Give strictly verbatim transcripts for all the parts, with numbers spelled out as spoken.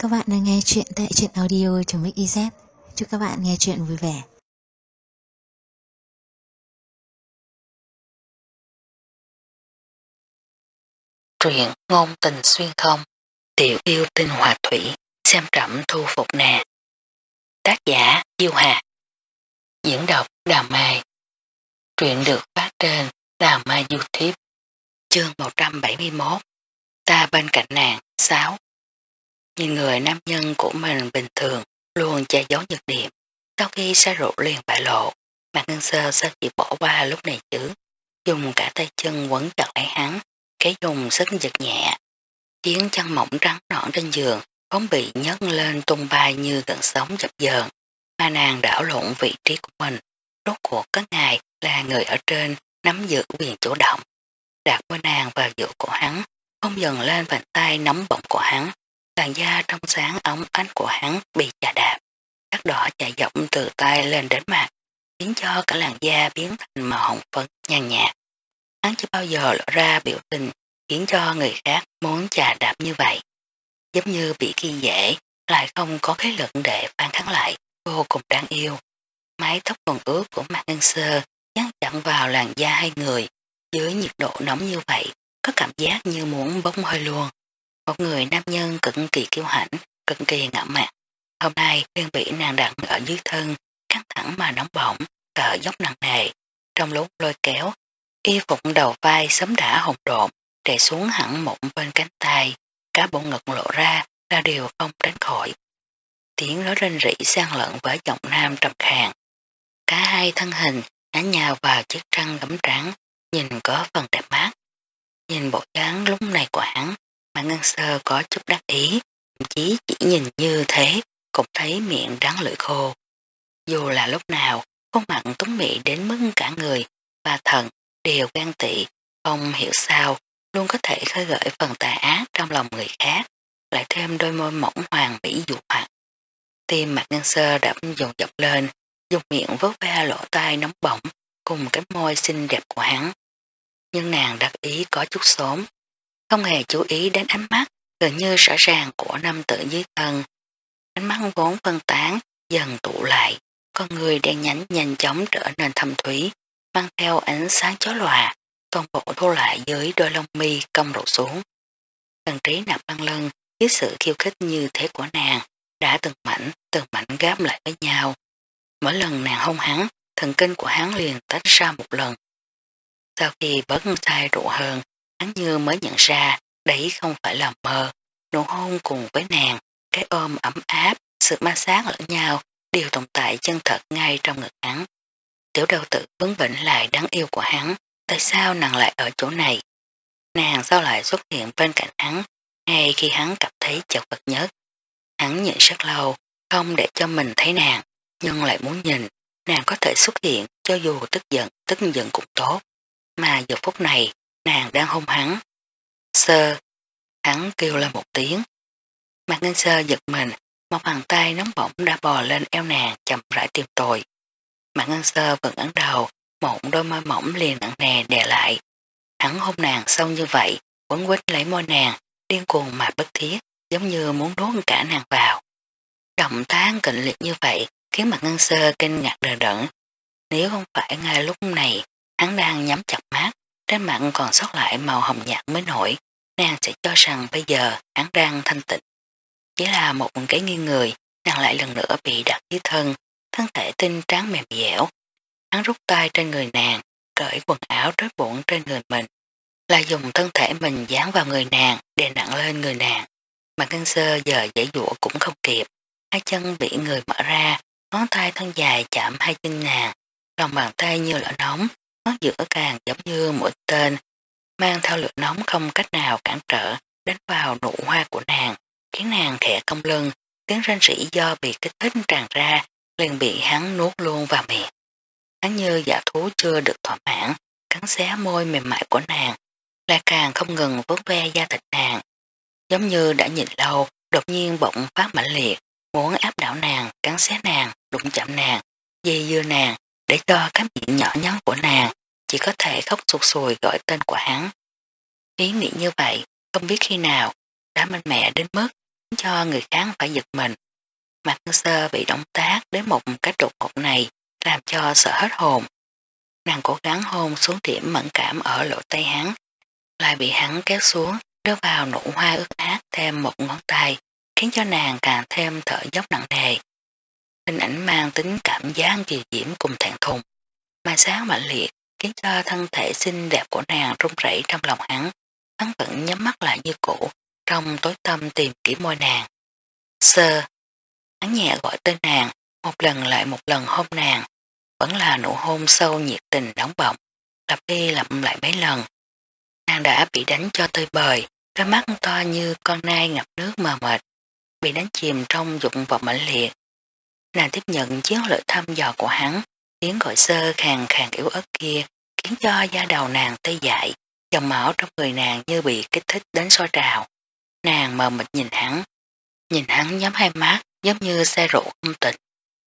Các bạn đang nghe chuyện tại truyện audio.mixyz. Chúc các bạn nghe chuyện vui vẻ. Truyện ngôn tình xuyên không, tiểu yêu tinh hòa thủy, xem trẫm thu phục nè. Tác giả Diêu Hạt. Diễn đọc Đào Mai. Truyện được phát trên Đào Mai YouTube. Chương một trăm bảy mươi mốt. Ta bên cạnh nàng. sáu. Nhìn người nam nhân của mình bình thường luôn che giấu nhược điểm. Sau khi say rượu liền bại lộ, Mạc Ngân Sơ sao chỉ bỏ qua lúc này chứ. Dùng cả tay chân quấn chặt lấy hắn, cái dùng sức giật nhẹ. Khiến chân mỏng trắng nõn trên giường vốn bị nhấc lên tung bay như gần sóng dập dờn, mà nàng đảo lộn vị trí của mình. Rốt cuộc có ngài là người ở trên nắm giữ quyền chủ động, đặt môi nàng vào giữa cổ hắn, không dần lên bàn tay nóng bỏng của hắn. Làn da trong sáng ống ánh của hắn bị chà đạp, sắc đỏ chạy dọc từ tay lên đến mặt, khiến cho cả làn da biến thành màu hồng phấn nhàn nhạt. Hắn chưa bao giờ lộ ra biểu tình khiến cho người khác muốn chà đạp như vậy, giống như bị khi dễ lại không có cái lực để phản kháng lại, vô cùng đáng yêu. Mái tóc còn ướt của Mạc Ngân Sơ dán chặn vào làn da hai người, dưới nhiệt độ nóng như vậy có cảm giác như muốn bốc hơi luôn. Một người nam nhân cực kỳ kiêu hãnh, cực kỳ ngạo mạn, hôm nay đang bị nàng đặt ở dưới thân, căng thẳng mà nóng bỏng, cờ dốc nặng nề. Trong lúc lôi kéo, y phục đầu vai sớm đã hồng độn, đè xuống hẳn một bên cánh tay, cả bộ ngực lộ ra là điều không tránh khỏi. Tiếng nói rên rỉ xen lẫn với giọng nam trầm khàn. Cả hai thân hình ngã nhào vào chiếc trăng gấm trắng, nhìn có phần đẹp mắt. Nhìn bộ dáng lúc này của hắn, mà Ngân Sơ có chút đắc ý, thậm chí chỉ nhìn như thế cũng thấy miệng đắng lưỡi khô. Dù là lúc nào, khuôn mặt tuấn mỹ đến mức cả người và thần đều ghen tị, không hiểu sao luôn có thể khơi gợi phần tà ác trong lòng người khác, lại thêm đôi môi mỏng hoàng mỹ dụ hoặc. Tim Mạc Ngân Sơ đập dồn dập lên, dùng miệng vớt ve lỗ tai nóng bỏng cùng cái môi xinh đẹp của hắn. Nhưng nàng đặc ý có chút xốn, không hề chú ý đến ánh mắt gần như rõ ràng của nam tử dưới thân. Ánh mắt vốn phân tán dần tụ lại, con người đen nhánh nhanh chóng trở nên thâm thúy, mang theo ánh sáng chói lòa, toàn bộ thu lại dưới đôi lông mi cong rủ xuống. Thần trí nạp băng lân với sự khiêu khích như thế của nàng đã từng mảnh từng mảnh gáp lại với nhau. Mỗi lần nàng hôn hắn, thần kinh của hắn liền tách ra một lần. Sau khi bớt say rượu hơn, hắn như mới nhận ra đấy không phải là mơ. Nụ hôn cùng với nàng, cái ôm ấm áp, sự ma sát lẫn nhau đều tồn tại chân thật ngay trong ngực hắn. Tiểu đầu tử vấn vĩnh lại đáng yêu của hắn, tại sao nàng lại ở chỗ này? Nàng sao lại xuất hiện bên cạnh hắn ngay khi hắn cảm thấy chật vật nhất? Hắn nhìn rất lâu, không để cho mình thấy nàng, nhưng lại muốn nhìn, nàng có thể xuất hiện cho dù tức giận, tức giận cũng tốt. Mà giờ phút này, nàng đang hôn hắn. Sơ, hắn kêu lên một tiếng. Mạc Ngân Sơ giật mình, một bàn tay nóng bỏng đã bò lên eo nàng chậm rãi tìm tòi. Mạc Ngân Sơ vẫn ấn đầu, một đôi môi mỏng liền nặng nề đè lại. Hắn hôn nàng xong như vậy, quấn quýt lấy môi nàng, điên cuồng mà bất thiết, giống như muốn nuốt cả nàng vào. Động tác kịch liệt như vậy khiến Mạc Ngân Sơ kinh ngạc đờ đẫn. Nếu không phải ngay lúc này hắn đang nhắm chặt mắt, trên mặt còn sót lại màu hồng nhạt mới nổi, nàng sẽ cho rằng bây giờ hắn đang thanh tịnh. Chỉ là một cái nghiêng người, nàng lại lần nữa bị đặt dưới thân, thân thể tinh trắng mềm dẻo. Hắn rút tay trên người nàng, cởi quần áo trói buộc trên người mình, là dùng thân thể mình dán vào người nàng, đè nặng lên người nàng. Mà Ngân Sơ giờ giãy giụa cũng không kịp, hai chân bị người mở ra, ngón tay thân dài chạm hai chân nàng, lòng bàn tay như lửa nóng, ngón giữa càng giống như mũi tên, mang theo lửa nóng không cách nào cản trở, đánh vào nụ hoa của nàng, khiến nàng khẽ cong lưng, tiếng rên rỉ do bị kích thích tràn ra, liền bị hắn nuốt luôn vào miệng. Hắn như dã thú chưa được thỏa mãn, cắn xé môi mềm mại của nàng, lại càng không ngừng vuốt ve da thịt nàng, giống như đã nhìn lâu, đột nhiên bỗng phát mãnh liệt, muốn áp đảo nàng, cắn xé nàng, đụng chạm nàng, dây dưa nàng, để cho cái miệng nhỏ nhắn của nàng chỉ có thể khóc sụt sùi gọi tên của hắn. Ý nghĩ như vậy, không biết khi nào, đã mạnh mẽ đến mức khiến cho người khác phải giật mình. Mặt Sơ bị động tác đến một cách đột ngột này làm cho sợ hết hồn. Nàng cố gắng hôn xuống điểm mẫn cảm ở lỗ tay hắn, lại bị hắn kéo xuống, đưa vào nụ hoa ướt át thêm một ngón tay, khiến cho nàng càng thêm thở dốc nặng nề. Hình ảnh mang tính cảm giác kiều diễm cùng thẹn thùng, mà sáng mạnh liệt, khiến cho thân thể xinh đẹp của nàng run rẩy trong lòng hắn. Hắn vẫn nhắm mắt lại như cũ, trong tối tâm tìm kiếm môi nàng. Sơ, hắn nhẹ gọi tên nàng, một lần lại một lần hôn nàng, vẫn là nụ hôn sâu nhiệt tình nóng bỏng, lặp đi lặp lại mấy lần. Nàng đã bị đánh cho tơi bời, đôi mắt to như con nai ngập nước mờ mịt, bị đánh chìm trong dục vọng mãnh liệt. Nàng tiếp nhận chiến lược thăm dò của hắn, tiếng gọi Sơ khàn khàn yếu ớt kia, khiến cho da đầu nàng tê dại, dòng máu trong người nàng như bị kích thích đến sôi trào. Nàng mờ mịt nhìn hắn, nhìn hắn nhắm hai mắt giống như xe rượu không tịch.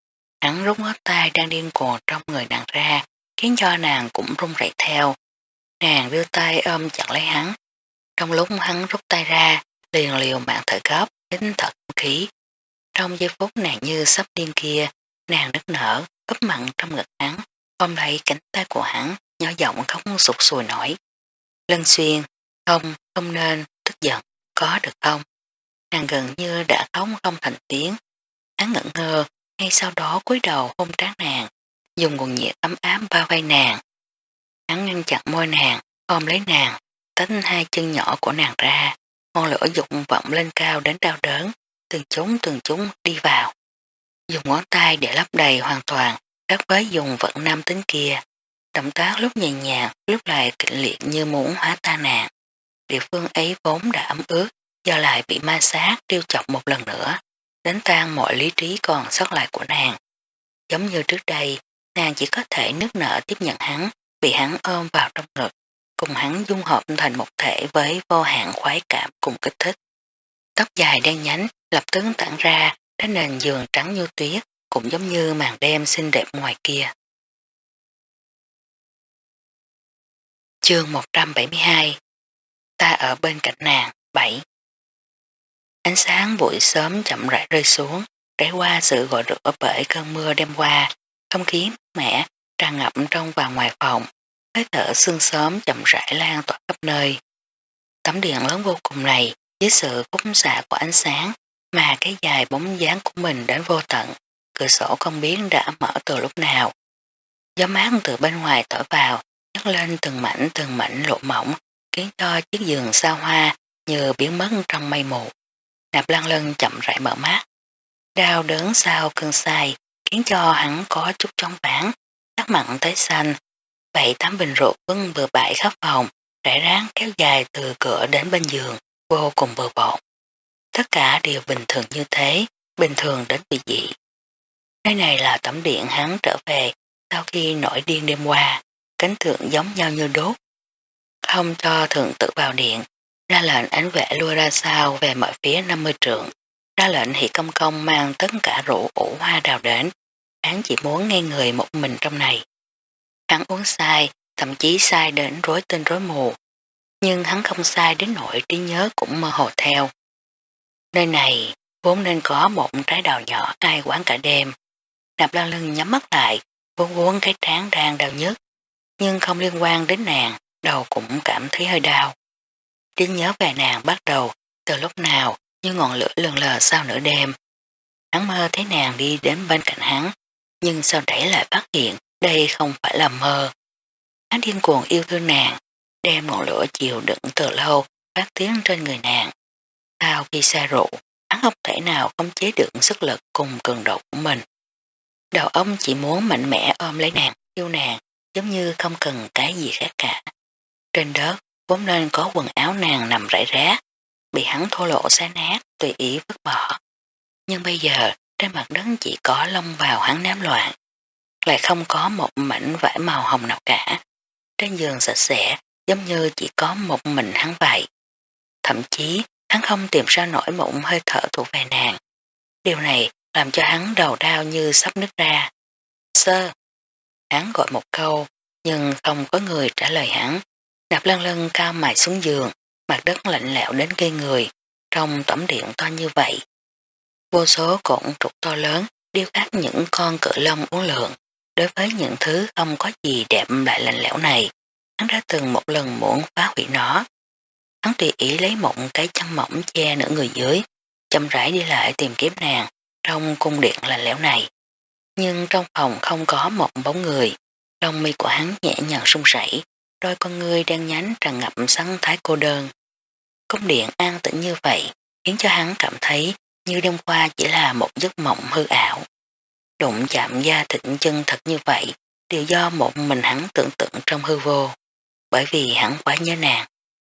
Hắn rút ngón tay đang điên cuồng trong người nàng ra, khiến cho nàng cũng run rẩy theo. Nàng đưa tay ôm chặt lấy hắn. Trong lúc hắn rút tay ra, liền liều mạng thở gấp, đến thật khí. Trong giây phút nàng như sắp điên kia, nàng nức nở, úp mặn trong ngực hắn, ôm lấy cánh tay của hắn, nhỏ giọng không sụt sùi nổi. Lân Xuyên, không, không nên, tức giận, có được không? Nàng gần như đã khóc không thành tiếng. Hắn ngẩn ngơ, ngay sau đó cúi đầu hôn trán nàng, dùng nguồn nhiệt ấm áp bao vây nàng. Hắn ngăn chặn môi nàng, ôm lấy nàng, tách hai chân nhỏ của nàng ra, ngọn lửa dục vọng lên cao đến đau đớn, từng chúng từng chúng đi vào. Dùng ngón tay để lấp đầy hoàn toàn, khác với dùng vận nam tính kia. Động tác lúc nhẹ nhàng, lúc lại kịch liệt như muốn hóa tan nàng. Địa phương ấy vốn đã ấm ướt, giờ lại bị ma sát trêu chọc một lần nữa, đánh tan mọi lý trí còn sót lại của nàng. Giống như trước đây, nàng chỉ có thể nức nở tiếp nhận hắn, bị hắn ôm vào trong ngực, cùng hắn dung hợp thành một thể với vô hạn khoái cảm cùng kích thích. Tóc dài đen nhánh lập tức tản ra đến nền giường trắng như tuyết, cũng giống như màn đêm xinh đẹp ngoài kia. Chương một trăm bảy mươi hai. Ta ở bên cạnh nàng. bảy. Ánh sáng buổi sớm chậm rãi rơi xuống, trải qua sự gọi rửa bởi cơn mưa đêm qua, không khí mát mẻ tràn ngập trong và ngoài phòng, hơi thở sương sớm chậm rãi lan tỏa khắp nơi. Tấm điện lớn vô cùng này, với sự khúc xạ của ánh sáng, mà cái dài bóng dáng của mình đến vô tận, cửa sổ không biết đã mở từ lúc nào. Gió mát từ bên ngoài thổi vào, nhấc lên từng mảnh từng mảnh lộ mỏng, khiến cho chiếc giường xa hoa như biến mất trong mây mù. Nạp Lan Lân chậm rãi mở mắt. Đau đớn sau cơn say khiến cho hắn có chút chóng váng, sắc mặn tái xanh. Bảy tám bình rượu vân vừa bãi khắp phòng, rải ráng kéo dài từ cửa đến bên giường, vô cùng bừa bộn. Tất cả đều bình thường như thế, bình thường đến kỳ dị. Nơi này là tẩm điện hắn trở về sau khi nổi điên đêm qua, cánh thượng giống nhau như đốt. Không cho thượng tự vào điện, ra lệnh ánh vệ lui ra sau về mọi phía năm mươi trượng, ra lệnh Hỷ Công Công mang tất cả rượu ủ hoa đào đến, hắn chỉ muốn nghe người một mình trong này. Hắn uống sai, thậm chí sai đến rối tinh rối mù, nhưng hắn không sai đến nỗi trí nhớ cũng mơ hồ theo. Nơi này vốn nên có một trái đào nhỏ ai quán cả đêm. Nạp Lan Lân nhắm mắt lại, vốn vốn cái trán đang đau nhức, nhưng không liên quan đến nàng, đầu cũng cảm thấy hơi đau. Trí nhớ về nàng bắt đầu từ lúc nào như ngọn lửa lừng lờ sau nửa đêm. Hắn mơ thấy nàng đi đến bên cạnh hắn, nhưng sau đấy lại phát hiện đây không phải là mơ. Hắn điên cuồng yêu thương nàng, đem ngọn lửa chịu đựng từ lâu phát tiếng trên người nàng. Sau khi say rượu, hắn không thể nào khống chế được sức lực cùng cường độ của mình. Đầu óc chỉ muốn mạnh mẽ ôm lấy nàng, yêu nàng, giống như không cần cái gì khác cả. Trên đất vốn nên có quần áo nàng nằm rải rác, bị hắn thô lỗ xé nát, tùy ý vứt bỏ. Nhưng bây giờ trên mặt đất chỉ có lông vào hắn ném loạn, lại không có một mảnh vải màu hồng nào cả. Trên giường sạch sẽ, giống như chỉ có một mình hắn vậy. Thậm chí hắn không tìm ra nổi một hơi thở thuộc về nàng. Điều này làm cho hắn đầu đau như sắp nứt ra. Sơ! Hắn gọi một câu, nhưng không có người trả lời hắn. Nạp Lan Lân cao mày xuống giường, mặt đất lạnh lẽo đến gây người, trong tẩm điện to như vậy. Vô số cột trục to lớn điêu khắc những con cự long uốn lượn. Đối với những thứ không có gì đẹp lại lạnh lẽo này, hắn đã từng một lần muốn phá hủy nó. Hắn tùy ý lấy một cái chăn mỏng che nửa người dưới, chậm rãi đi lại tìm kiếm nàng trong cung điện lạnh lẽo này. Nhưng trong phòng không có một bóng người, lông mi của hắn nhẹ nhàng run rẩy, đôi con ngươi đen nhánh tràn ngập sáng thái cô đơn. Cung điện an tĩnh như vậy khiến cho hắn cảm thấy như đêm qua chỉ là một giấc mộng hư ảo. Đụng chạm da thịt chân thật như vậy đều do một mình hắn tưởng tượng trong hư vô, bởi vì hắn quá nhớ nàng.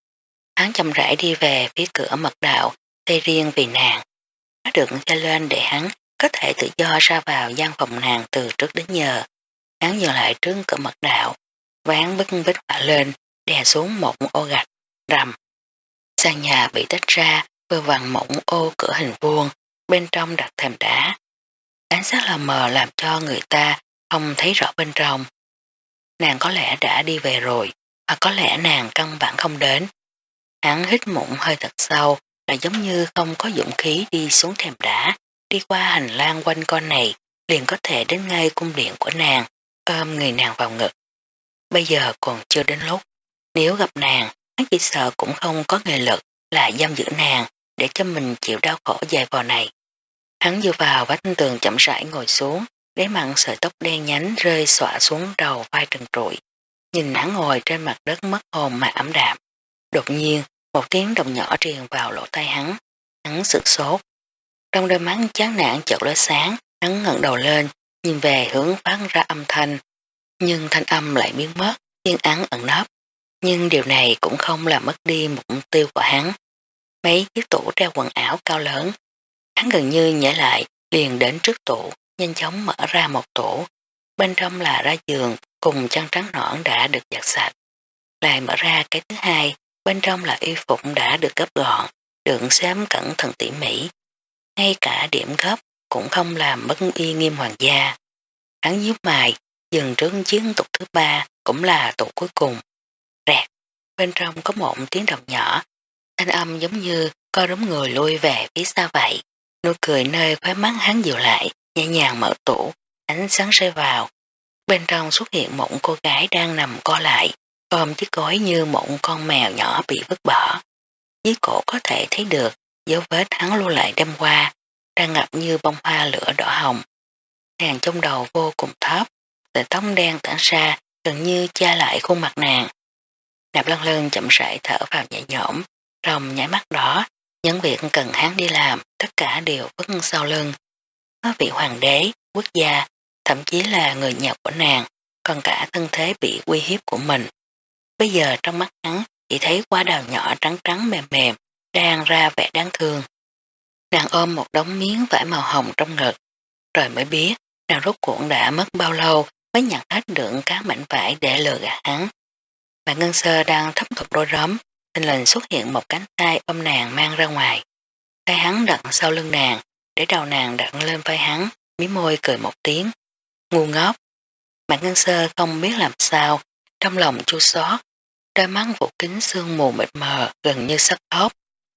Hắn chậm rãi đi về phía cửa mật đạo xây riêng vì nàng. Nó được cho lên để hắn có thể tự do ra vào gian phòng nàng từ trước đến giờ. Hắn dừng lại trước cửa mật đạo, ván bích bích họa lên, đè xuống một ô gạch, rầm. Sàn nhà bị tách ra, vừa vặn một ô cửa hình vuông, bên trong đặt thềm đá. Ánh sáng lờ mờ làm cho người ta không thấy rõ bên trong. Nàng có lẽ đã đi về rồi, hoặc có lẽ nàng căn bản không đến. Hắn hít mụn hơi thật sâu, là giống như không có dũng khí đi xuống thềm đá, đi qua hành lang quanh con này, liền có thể đến ngay cung điện của nàng, ôm người nàng vào ngực. Bây giờ còn chưa đến lúc, nếu gặp nàng, hắn chỉ sợ cũng không có nghề lực là giam giữ nàng để cho mình chịu đau khổ dài vò này. Hắn dựa vào vách tường chậm rãi ngồi xuống, đáy mặn sợi tóc đen nhánh rơi xõa xuống đầu vai trần trụi. Nhìn hắn ngồi trên mặt đất mất hồn mà ấm đạm. Đột nhiên, một tiếng động nhỏ truyền vào lỗ tai hắn, hắn sửng sốt. Trong đôi mắt chán nản chợt lóe sáng, hắn ngẩng đầu lên, nhìn về hướng phát ra âm thanh. Nhưng thanh âm lại biến mất, yên ắng ẩn nấp. Nhưng điều này cũng không làm mất đi mục tiêu của hắn. Mấy chiếc tủ treo quần áo cao lớn. Hắn gần như nhảy lại, liền đến trước tủ, nhanh chóng mở ra một tủ. Bên trong là ra giường cùng chăn trắng nõn đã được giặt sạch. Lại mở ra cái thứ hai, bên trong là y phục đã được gấp gọn, được xếp cẩn thận tỉ mỉ. Ngay cả điểm gấp cũng không làm mất uy nghiêm hoàng gia. Hắn nhíu mày, dừng trước chiến tục thứ ba, cũng là tủ cuối cùng. Rẹt, bên trong có một tiếng động nhỏ, thanh âm giống như có đống người lui về phía xa vậy. Nụ cười nơi khóe mắt hắn dịu lại, nhẹ nhàng mở tủ, ánh sáng rơi vào. Bên trong xuất hiện một cô gái đang nằm co lại, ôm chiếc gối như một con mèo nhỏ bị vứt bỏ. Dưới cổ có thể thấy được dấu vết hắn lưu lại đêm qua, đang ngập như bông hoa lửa đỏ hồng. Nàng trong đầu vô cùng thấp, sợi tóc đen tản ra gần như che lại khuôn mặt nàng. Nạp Lân Lân chậm rãi thở vào nhẹ nhõm, trong nháy mắt đó, những việc cần hắn đi làm tất cả đều vứt sau lưng. Có vị hoàng đế, quốc gia, thậm chí là người nhà của nàng, còn cả thân thế bị uy hiếp của mình. Bây giờ trong mắt hắn chỉ thấy quả đào nhỏ trắng trắng mềm mềm, đang ra vẻ đáng thương. Nàng ôm một đống miếng vải màu hồng trong ngực, rồi mới biết nàng rốt cuộc đã mất bao lâu mới nhặt hết được các mảnh vải để lừa gạt hắn. Bà Ngân Sơ đang thấp thụp đôi róm, thình lình xuất hiện một cánh tay ôm nàng mang ra ngoài. Tay hắn đặt sau lưng nàng, để đầu nàng đặt lên vai hắn, mí môi cười một tiếng. Ngu ngốc. Bà Ngân Sơ không biết làm sao, trong lòng chua xót, đôi mắt phủ kính sương mù mịt mờ gần như sắp khóc.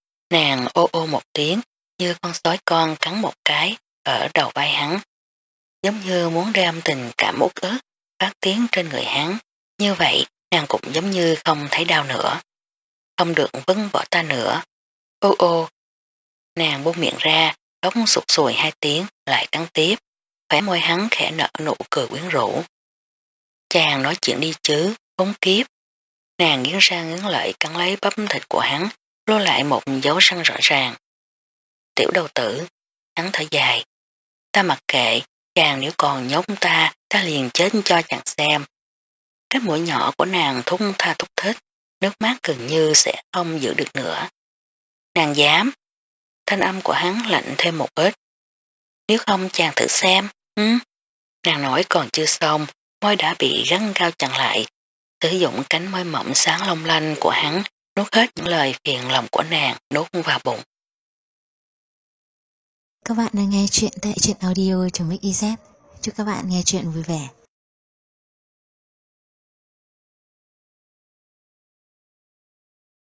Nàng ô ô một tiếng như con sói con cắn một cái ở đầu vai hắn, giống như muốn đem tình cảm uất ức phát tiếng trên người hắn. Như vậy nàng cũng giống như không thấy đau nữa. Không được vứt bỏ ta nữa. Ô ô. Nàng buông miệng ra, khóc sụt sùi hai tiếng lại cắn tiếp. Khỏe môi hắn khẽ nở nụ cười quyến rũ. Chàng nói chuyện đi chứ, khốn kiếp. Nàng nghiến răng nghiến lợi cắn lấy bắp thịt của hắn, lô lại một dấu răng rõ ràng. Tiểu đầu tử, hắn thở dài. Ta mặc kệ, chàng nếu còn nhốt ta, ta liền chết cho chàng xem. Cái mũi nhỏ của nàng thúc tha thúc thích, nước mắt gần như sẽ không giữ được nữa. Nàng dám. Thanh âm của hắn lạnh thêm một ít. Nếu không chàng thử xem, hứ? Nàng nói còn chưa xong, môi đã bị gắn cao chặn lại. Sử dụng cánh môi mỏng sáng long lanh của hắn, nuốt hết những lời phiền lòng của nàng, nuốt vào bụng. Các bạn đang nghe chuyện tại truyện audio.mixyz. Chúc các bạn nghe chuyện vui vẻ.